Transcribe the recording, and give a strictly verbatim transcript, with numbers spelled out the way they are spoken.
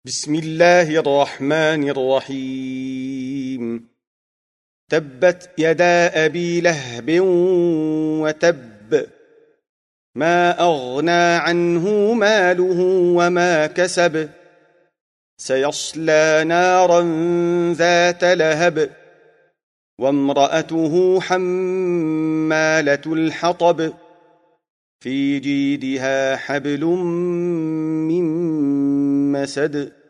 بسم الله الرحمن الرحيم تبت يدا أبي لهب وتب ما أغنى عنه ماله وما كسب سيصلى نارا ذات لهب وامرأته حمالة الحطب في جيدها حبل من مسد